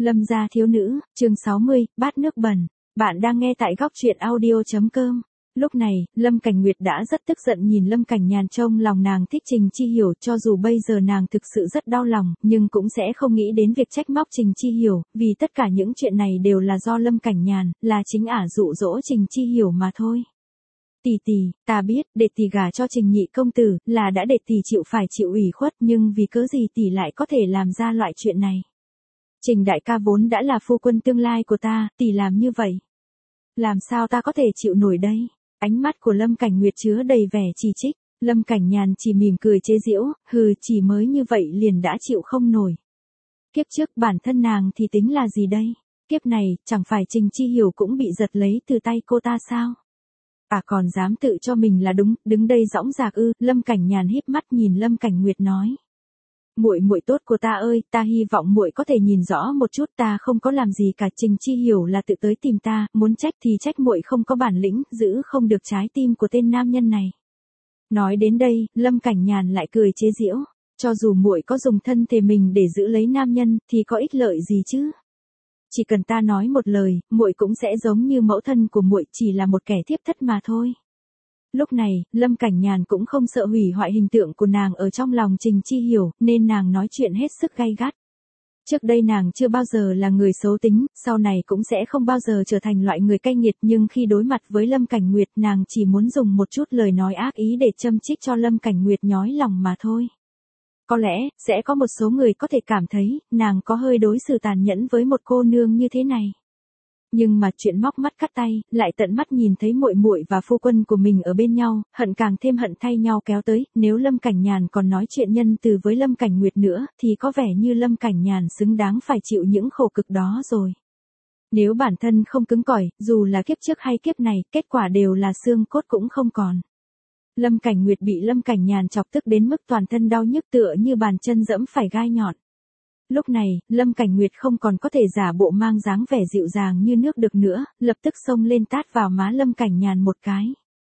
Lâm gia thiếu nữ, chương 60, bát nước bẩn. Bạn đang nghe tại góc truyện audio.com. Lúc này, Lâm Cảnh Nguyệt đã rất tức giận nhìn Lâm Cảnh Nhàn trông lòng nàng thích Trình Chi Hiểu, cho dù bây giờ nàng thực sự rất đau lòng, nhưng cũng sẽ không nghĩ đến việc trách móc Trình Chi Hiểu, vì tất cả những chuyện này đều là do Lâm Cảnh Nhàn, là chính ả dụ dỗ Trình Chi Hiểu mà thôi. Tỷ tỷ, ta biết, để tỷ gả cho Trình nhị công tử, là đã để tỷ phải chịu ủy khuất, nhưng vì cớ gì tỷ lại có thể làm ra loại chuyện này. Trình đại ca vốn đã là phu quân tương lai của ta, tỷ làm như vậy. Làm sao ta có thể chịu nổi đây? Ánh mắt của Lâm Cảnh Nguyệt chứa đầy vẻ chỉ trích, Lâm Cảnh Nhàn chỉ mỉm cười chế giễu, hừ, chỉ mới như vậy liền đã chịu không nổi. Kiếp trước bản thân nàng thì tính là gì đây? Kiếp này, chẳng phải Trình Chi Hiểu cũng bị giật lấy từ tay cô ta sao? Còn dám tự cho mình là đúng, đứng đây dõng dạc ư? Lâm Cảnh Nhàn híp mắt nhìn Lâm Cảnh Nguyệt nói. Muội tốt của ta ơi, ta hy vọng muội có thể nhìn rõ một chút, ta không có làm gì cả, Trình Chi Hiểu là tự tới tìm ta, muốn trách thì trách muội không có bản lĩnh, giữ không được trái tim của tên nam nhân này. Nói đến đây, Lâm Cảnh Nhàn lại cười chế giễu, cho dù muội có dùng thân thể mình để giữ lấy nam nhân, thì có ích lợi gì chứ? Chỉ cần ta nói một lời, muội cũng sẽ giống như mẫu thân của muội, chỉ là một kẻ thiếp thất mà thôi. Lúc này, Lâm Cảnh Nhàn cũng không sợ hủy hoại hình tượng của nàng ở trong lòng Trình Chi Hiểu, nên nàng nói chuyện hết sức gay gắt. Trước đây nàng chưa bao giờ là người xấu tính, sau này cũng sẽ không bao giờ trở thành loại người cay nghiệt, nhưng khi đối mặt với Lâm Cảnh Nguyệt, nàng chỉ muốn dùng một chút lời nói ác ý để châm chích cho Lâm Cảnh Nguyệt nhói lòng mà thôi. Có lẽ, sẽ có một số người có thể cảm thấy, nàng có hơi đối xử tàn nhẫn với một cô nương như thế này. Nhưng mà chuyện móc mắt cắt tay, lại tận mắt nhìn thấy muội và phu quân của mình ở bên nhau, hận càng thêm hận thay nhau kéo tới, nếu Lâm Cảnh Nhàn còn nói chuyện nhân từ với Lâm Cảnh Nguyệt nữa, thì có vẻ như Lâm Cảnh Nhàn xứng đáng phải chịu những khổ cực đó rồi. Nếu bản thân không cứng cỏi, dù là kiếp trước hay kiếp này, kết quả đều là xương cốt cũng không còn. Lâm Cảnh Nguyệt bị Lâm Cảnh Nhàn chọc tức đến mức toàn thân đau nhức tựa như bàn chân dẫm phải gai nhọn. Lúc này, Lâm Cảnh Nguyệt không còn có thể giả bộ mang dáng vẻ dịu dàng như nước được nữa, lập tức xông lên tát vào má Lâm Cảnh Nhàn một cái.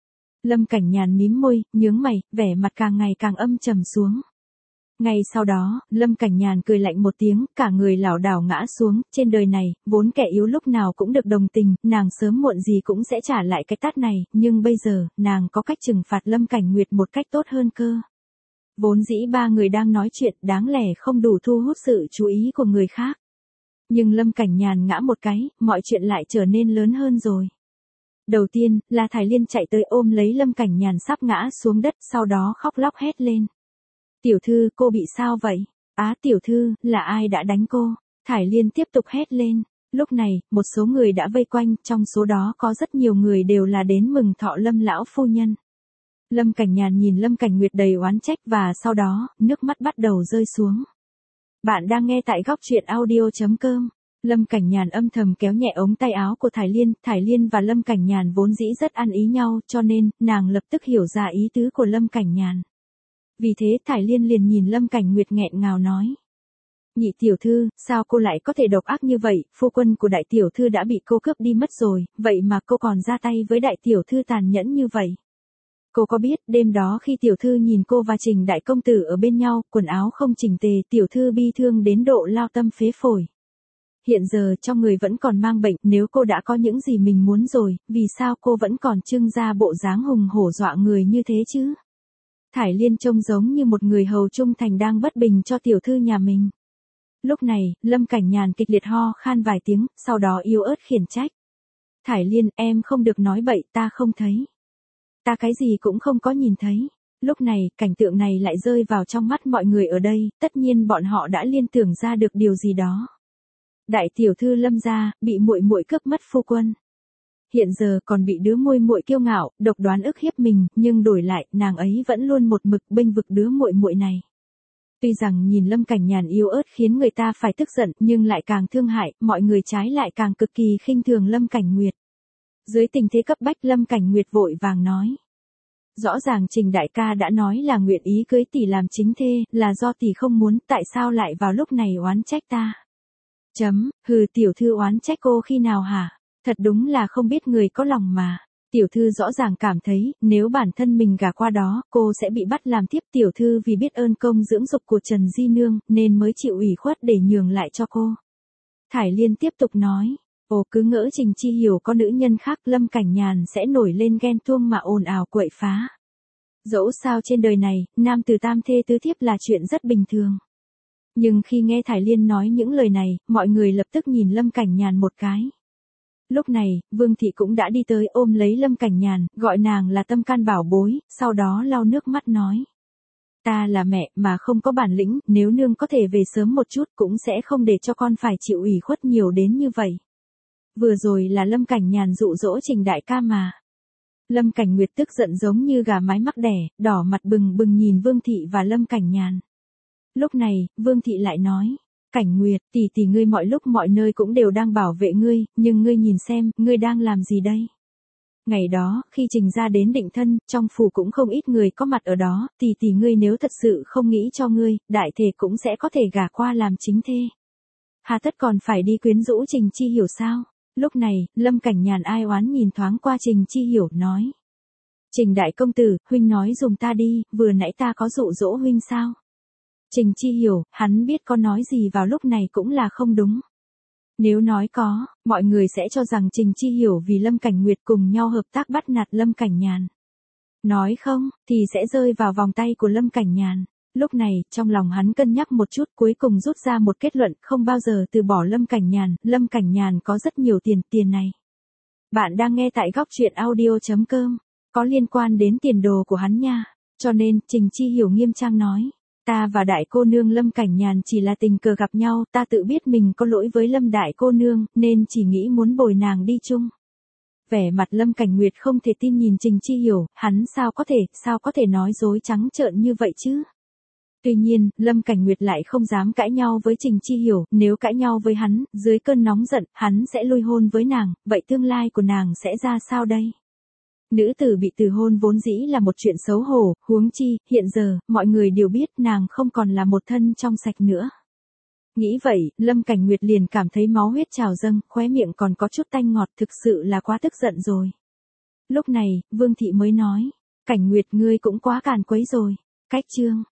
Lâm Cảnh Nhàn mím môi, nhướng mày, vẻ mặt càng ngày càng âm trầm xuống. Ngay sau đó, Lâm Cảnh Nhàn cười lạnh một tiếng, cả người lảo đảo ngã xuống, trên đời này, vốn kẻ yếu lúc nào cũng được đồng tình, nàng sớm muộn gì cũng sẽ trả lại cái tát này, nhưng bây giờ, nàng có cách trừng phạt Lâm Cảnh Nguyệt một cách tốt hơn cơ. Vốn dĩ ba người đang nói chuyện, đáng lẽ không đủ thu hút sự chú ý của người khác. Nhưng Lâm Cảnh Nhàn ngã một cái, mọi chuyện lại trở nên lớn hơn rồi. Đầu tiên, là Thải Liên chạy tới ôm lấy Lâm Cảnh Nhàn sắp ngã xuống đất, sau đó khóc lóc hét lên. Tiểu thư, cô bị sao vậy? Tiểu thư, là ai đã đánh cô? Thải Liên tiếp tục hét lên. Lúc này, một số người đã vây quanh, trong số đó có rất nhiều người đều là đến mừng thọ Lâm lão phu nhân. Lâm Cảnh Nhàn nhìn Lâm Cảnh Nguyệt đầy oán trách và sau đó, nước mắt bắt đầu rơi xuống. Bạn đang nghe tại góc truyện audio.com. Lâm Cảnh Nhàn âm thầm kéo nhẹ ống tay áo của Thải Liên và Lâm Cảnh Nhàn vốn dĩ rất ăn ý nhau, cho nên, nàng lập tức hiểu ra ý tứ của Lâm Cảnh Nhàn. Vì thế Thải Liên liền nhìn Lâm Cảnh Nguyệt nghẹn ngào nói. Nhị tiểu thư, sao cô lại có thể độc ác như vậy, phu quân của đại tiểu thư đã bị cô cướp đi mất rồi, vậy mà cô còn ra tay với đại tiểu thư tàn nhẫn như vậy. Cô có biết, đêm đó khi tiểu thư nhìn cô và Trình đại công tử ở bên nhau, quần áo không chỉnh tề, tiểu thư bi thương đến độ lao tâm phế phổi. Hiện giờ trong người vẫn còn mang bệnh, nếu cô đã có những gì mình muốn rồi, vì sao cô vẫn còn trưng ra bộ dáng hùng hổ dọa người như thế chứ? Thải Liên trông giống như một người hầu trung thành đang bất bình cho tiểu thư nhà mình. Lúc này, Lâm Cảnh Nhàn kịch liệt ho khan vài tiếng, sau đó yếu ớt khiển trách. Thải Liên, em không được nói bậy, ta không thấy. Ta cái gì cũng không có nhìn thấy. Lúc này, cảnh tượng này lại rơi vào trong mắt mọi người ở đây, tất nhiên bọn họ đã liên tưởng ra được điều gì đó. Đại tiểu thư Lâm gia, bị muội cướp mất phu quân. Hiện giờ còn bị đứa muội kiêu ngạo, độc đoán ức hiếp mình, nhưng đổi lại, nàng ấy vẫn luôn một mực bênh vực đứa muội này. Tuy rằng nhìn Lâm Cảnh Nhàn yếu ớt khiến người ta phải tức giận, nhưng lại càng thương hại, mọi người trái lại càng cực kỳ khinh thường Lâm Cảnh Nguyệt. Dưới tình thế cấp bách, Lâm Cảnh Nguyệt vội vàng nói. Rõ ràng Trình đại ca đã nói là nguyện ý cưới tỷ làm chính thê, là do tỷ không muốn, tại sao lại vào lúc này oán trách ta? Hừ, tiểu thư oán trách cô khi nào hả? Thật đúng là không biết người có lòng mà. Tiểu thư rõ ràng cảm thấy, nếu bản thân mình gả qua đó, cô sẽ bị bắt làm thiếp. Tiểu thư vì biết ơn công dưỡng dục của Trần Di Nương, nên mới chịu ủy khuất để nhường lại cho cô. Thải Liên tiếp tục nói, ồ cứ ngỡ Trình Chi Hiểu có nữ nhân khác Lâm Cảnh Nhàn sẽ nổi lên ghen tuông mà ồn ào quậy phá. Dẫu sao trên đời này, nam tử tam thê tứ thiếp là chuyện rất bình thường. Nhưng khi nghe Thải Liên nói những lời này, mọi người lập tức nhìn Lâm Cảnh Nhàn một cái. Lúc này, Vương Thị cũng đã đi tới ôm lấy Lâm Cảnh Nhàn, gọi nàng là tâm can bảo bối, sau đó lau nước mắt nói. Ta là mẹ mà không có bản lĩnh, nếu nương có thể về sớm một chút cũng sẽ không để cho con phải chịu ủy khuất nhiều đến như vậy. Vừa rồi là Lâm Cảnh Nhàn dụ dỗ Trình đại ca mà. Lâm Cảnh Nguyệt tức giận giống như gà mái mắc đẻ, đỏ mặt bừng bừng nhìn Vương Thị và Lâm Cảnh Nhàn. Lúc này, Vương Thị lại nói, Cảnh Nguyệt, tỷ ngươi mọi lúc mọi nơi cũng đều đang bảo vệ ngươi, nhưng ngươi nhìn xem, ngươi đang làm gì đây? Ngày đó, khi Trình ra đến định thân, trong phủ cũng không ít người có mặt ở đó, tỷ ngươi nếu thật sự không nghĩ cho ngươi, đại thể cũng sẽ có thể gả qua làm chính thê. Hà tất còn phải đi quyến rũ Trình Chi Hiểu sao? Lúc này, Lâm Cảnh Nhàn ai oán nhìn thoáng qua Trình Chi Hiểu nói. Trình đại công tử, huynh nói dùng ta đi, vừa nãy ta có dụ dỗ huynh sao? Trình Chi Hiểu, hắn biết con nói gì vào lúc này cũng là không đúng. Nếu nói có, mọi người sẽ cho rằng Trình Chi Hiểu vì Lâm Cảnh Nguyệt cùng nhau hợp tác bắt nạt Lâm Cảnh Nhàn. Nói không, thì sẽ rơi vào vòng tay của Lâm Cảnh Nhàn. Lúc này, trong lòng hắn cân nhắc một chút cuối cùng rút ra một kết luận không bao giờ từ bỏ Lâm Cảnh Nhàn. Lâm Cảnh Nhàn có rất nhiều tiền này. Bạn đang nghe tại góc truyện audio.com, có liên quan đến tiền đồ của hắn nha. Cho nên, Trình Chi Hiểu nghiêm trang nói. Ta và đại cô nương Lâm Cảnh Nhàn chỉ là tình cờ gặp nhau, ta tự biết mình có lỗi với Lâm đại cô nương, nên chỉ nghĩ muốn bồi nàng đi chung. Vẻ mặt Lâm Cảnh Nguyệt không thể tin nhìn Trình Chi Hiểu, hắn sao có thể nói dối trắng trợn như vậy chứ? Tuy nhiên, Lâm Cảnh Nguyệt lại không dám cãi nhau với Trình Chi Hiểu, nếu cãi nhau với hắn, dưới cơn nóng giận, hắn sẽ lui hôn với nàng, vậy tương lai của nàng sẽ ra sao đây? Nữ tử bị từ hôn vốn dĩ là một chuyện xấu hổ, huống chi, hiện giờ, mọi người đều biết nàng không còn là một thân trong sạch nữa. Nghĩ vậy, Lâm Cảnh Nguyệt liền cảm thấy máu huyết trào dâng, khóe miệng còn có chút tanh ngọt, thực sự là quá tức giận rồi. Lúc này, Vương Thị mới nói, Cảnh Nguyệt ngươi cũng quá càn quấy rồi. Cách chương